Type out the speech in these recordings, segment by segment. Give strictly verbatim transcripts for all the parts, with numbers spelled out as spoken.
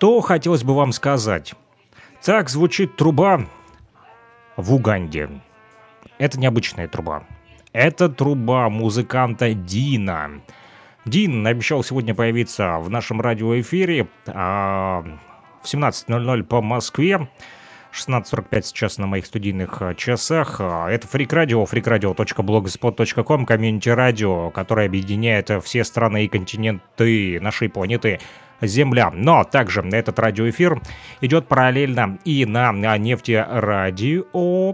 что хотелось бы вам сказать? Так звучит труба в Уганде. Это необычная труба. Это труба музыканта Дина. Дин обещал сегодня появиться в нашем радиоэфире а, в семнадцать ноль ноль по Москве. шестнадцать сорок пять сейчас на моих студийных часах. Это Фрик Радио, фрик радио точка блогспот точка ком, комьюнити-радио, которое объединяет все страны и континенты нашей планеты Земля. Но также этот радиоэфир идет параллельно и на нефтерадио.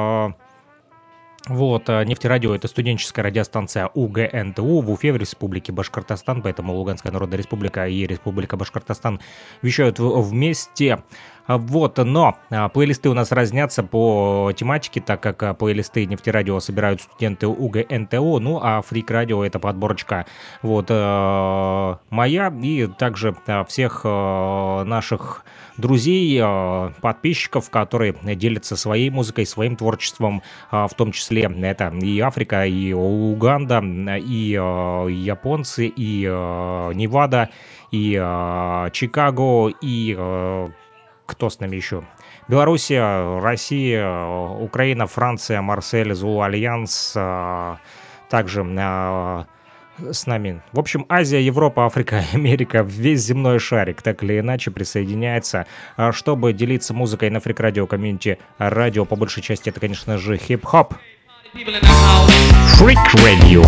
Вот, нефтерадио — это студенческая радиостанция УГНТУ в Уфе, в Республике Башкортостан, поэтому Луганская Народная Республика и Республика Башкортостан вещают вместе. Вот, но плейлисты у нас разнятся по тематике, так как плейлисты нефтерадио собирают студенты УГНТУ, ну а Фрик Радио — это подборочка вот моя и также всех наших друзей, подписчиков, которые делятся своей музыкой, своим творчеством, в том числе это и Африка, и Уганда, и японцы, и Невада, и Чикаго, и кто с нами еще? Белоруссия, Россия, Украина, Франция, Марсель, Зулу Альянс, также с нами. В общем, Азия, Европа, Африка, Америка, весь земной шарик так или иначе присоединяется, чтобы делиться музыкой на Фрик Радио, комьюнити радио. По большей части это, конечно же, хип-хоп. Фрик Радио.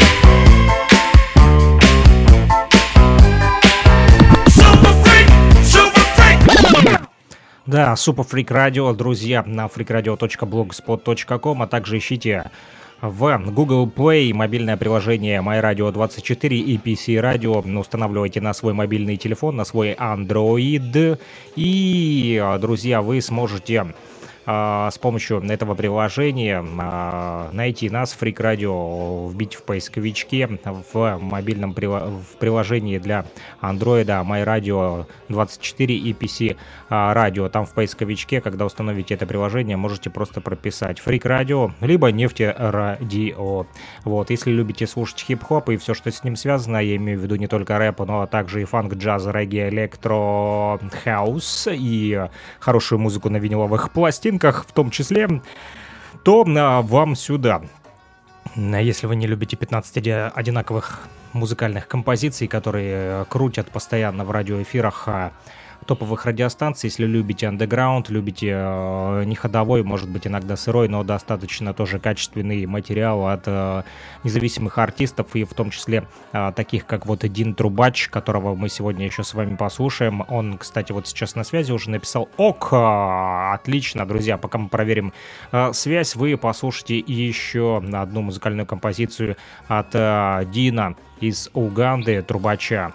Да, Super Freak Radio, друзья, на фрик радио точка блогспот точка ком, а также ищите в Google Play мобильное приложение май радио двадцать четыре и пи си радио. Устанавливайте на свой мобильный телефон, на свой Android. И, друзья, вы сможете а, с помощью этого приложения а, найти нас, Фрик Радио, вбить в поисковичке в мобильном прила- в приложении для Android май радио двадцать четыре и пи си радио. Там в поисковичке, когда установите это приложение, можете просто прописать Фрик Радио, либо Нефтерадио. Вот, если любите слушать хип-хоп и все, что с ним связано, я имею в виду не только рэп, но также и фанк, джаз, регги, электро, хаус и хорошую музыку на виниловых пластинках в том числе, то а, вам сюда. Если вы не любите пятнадцать одинаковых музыкальных композиций, которые крутят постоянно в радиоэфирах топовых радиостанций, если любите андеграунд, любите э, не ходовой, может быть иногда сырой, но достаточно тоже качественный материал от э, независимых артистов, и в том числе э, таких, как вот Дин Трубач, которого мы сегодня еще с вами послушаем. Он, кстати, вот сейчас на связи уже написал «Ок!» Отлично, друзья, пока мы проверим э, связь, вы послушайте еще одну музыкальную композицию от э, Дина из Уганды, Трубача.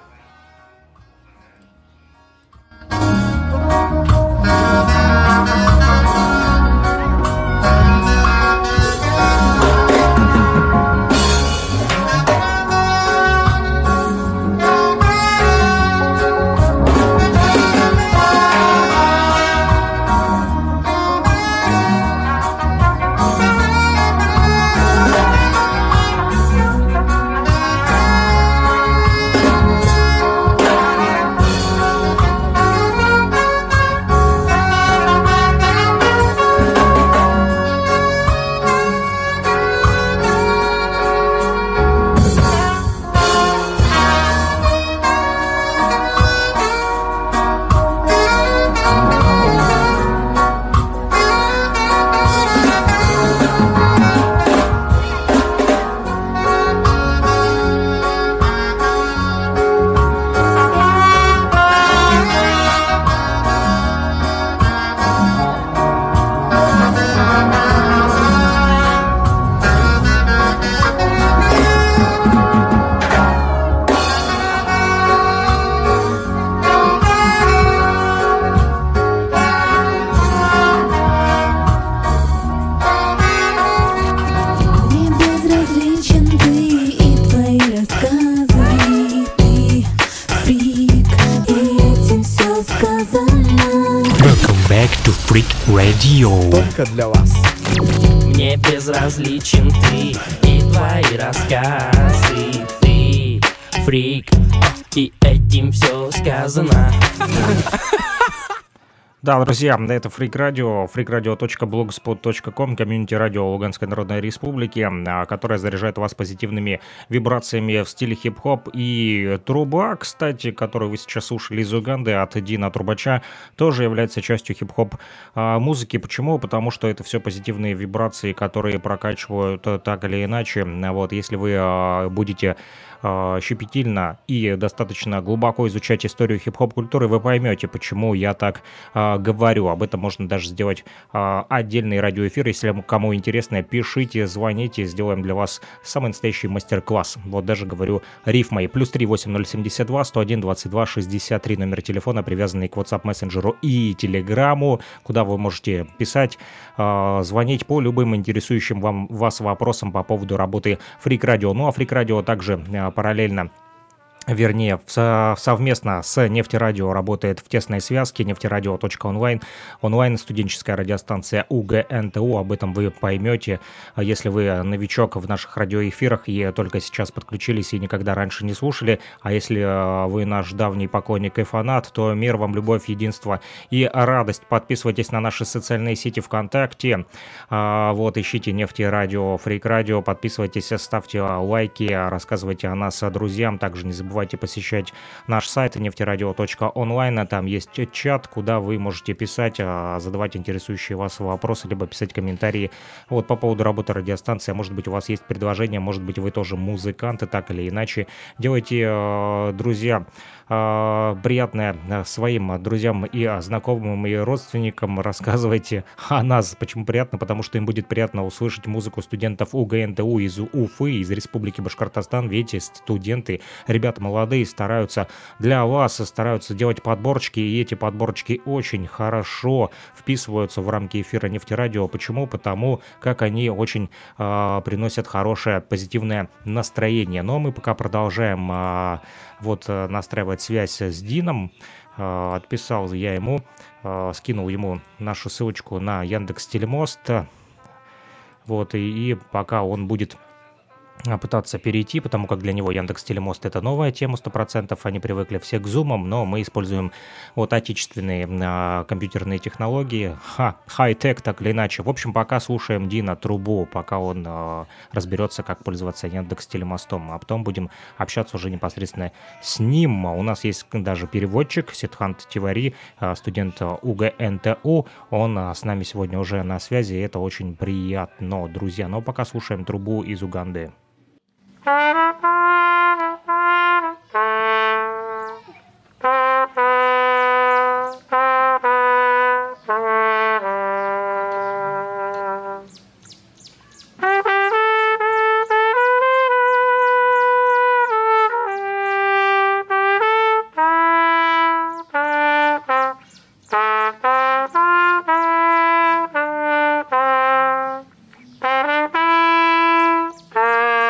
Только для вас. Мне безразличен ты и твои рассказы. Ты фрик, И этим все сказано. Да, друзья, это Freak Radio, фрик радио точка блогспот точка ком, комьюнити радио Луганской Народной Республики, которая заряжает вас позитивными вибрациями в стиле хип-хоп. И труба, кстати, которую вы сейчас слушали из Уганды от Дина Трубача, тоже является частью хип-хоп музыки. Почему? Потому что это все позитивные вибрации, которые прокачивают так или иначе. Вот, если вы будете щепетильно и достаточно глубоко изучать историю хип-хоп культуры, вы поймете, почему я так э, говорю. Об этом можно даже сделать э, отдельный радиоэфир. Если кому интересно, пишите, звоните, сделаем для вас самый настоящий мастер-класс. Вот даже говорю рифмой. Плюс три восемь ноль семь два сто один двадцать два шестьдесят три, номер телефона, привязанный к WhatsApp мессенджеру и Телеграму, куда вы можете писать, э, звонить по любым интересующим вам, вас вопросам по поводу работы Freak Radio. Ну а Freak Radio также э, параллельно, вернее, совместно с Нефтерадио работает в тесной связке. Нефтерадио.онлайн. Онлайн студенческая радиостанция УГНТУ. Об этом вы поймете, если вы новичок в наших радиоэфирах и только сейчас подключились и никогда раньше не слушали. А если вы наш давний поклонник и фанат, то мир вам, любовь, единство и радость. Подписывайтесь на наши социальные сети ВКонтакте. Вот, ищите Нефтерадио, Freak Radio, подписывайтесь, ставьте лайки, рассказывайте о нас друзьям. Также не забывайте Забывайте посещать наш сайт нефтерадио точка онлайн. Там есть чат, куда вы можете писать, задавать интересующие вас вопросы, либо писать комментарии вот, по поводу работы радиостанции. Может быть, у вас есть предложение, может быть, вы тоже музыканты, так или иначе. Делайте, друзья, приятное своим друзьям и знакомым, и родственникам. Рассказывайте о нас. Почему приятно? Потому что им будет приятно услышать музыку студентов УГНТУ из Уфы, из Республики Башкортостан. Видите, студенты, ребята молодые, стараются для вас, стараются делать подборочки, и эти подборочки очень хорошо вписываются в рамки эфира Нефтерадио. Почему? Потому как они очень э, приносят хорошее, позитивное настроение. Но мы пока продолжаем э, вот настраивать связь с Дином. Э, отписал я ему, э, скинул ему нашу ссылочку на Яндекс.Телемост. Вот, и, и пока он будет пытаться перейти, потому как для него Яндекс.Телемост — это новая тема, сто процентов. Они привыкли все к зумам, но мы используем вот отечественные а, компьютерные технологии, ха, хай-тек, так или иначе. В общем, пока слушаем Дина Трубу, пока он а, разберется, как пользоваться Яндекс.Телемостом, а потом будем общаться уже непосредственно с ним. У нас есть даже переводчик Сидхант Тивари, а, студент УГНТУ. Он а, с нами сегодня уже на связи, и это очень приятно, друзья. Но пока слушаем Трубу из Уганды. Thank you.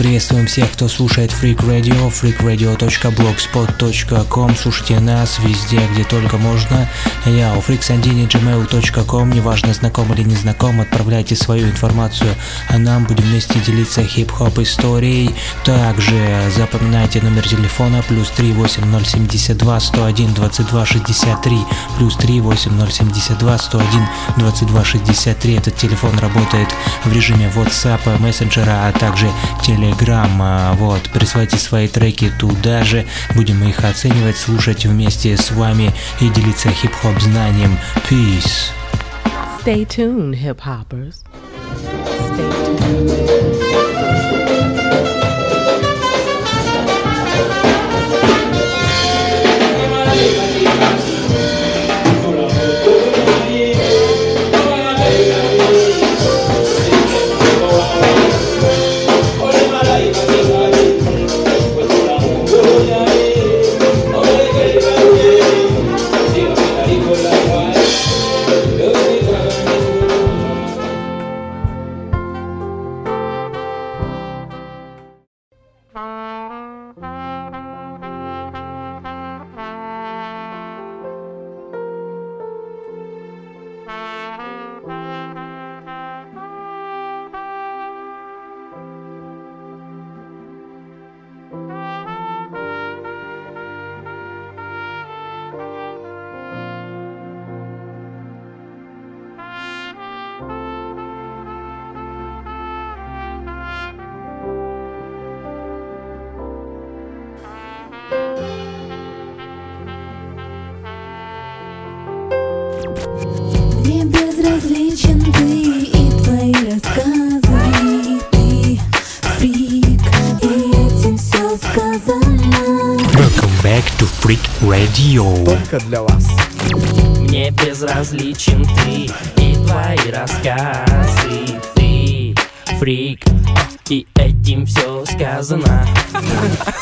Приветствуем всех, кто слушает Freak Radio, freak radio точка blogspot точка com. Слушайте нас везде, где только можно. Я у freaksandini точка gmail точка com. Неважно, знаком или не знаком, отправляйте свою информацию, а нам будем вместе делиться хип-хоп историей. Также запоминайте номер телефона плюс три восемь ноль семь два сто один двадцать два шестьдесят три, плюс три восемь ноль семь два сто один двадцать два шестьдесят три. Этот телефон работает в режиме WhatsApp, мессенджера, а также Telegram. Вот, присылайте свои треки туда же, будем их оценивать, слушать вместе с вами и делиться хип-хоп знанием. Peace. Stay tuned, hip-hoppers. Stay tuned. Мне безразличен ты и твои рассказы, и ты фрик, и этим все сказано. Welcome back to Freak Radio. Только для вас. Мне безразличен ты и твои рассказы. Ты фрик, и этим все сказано.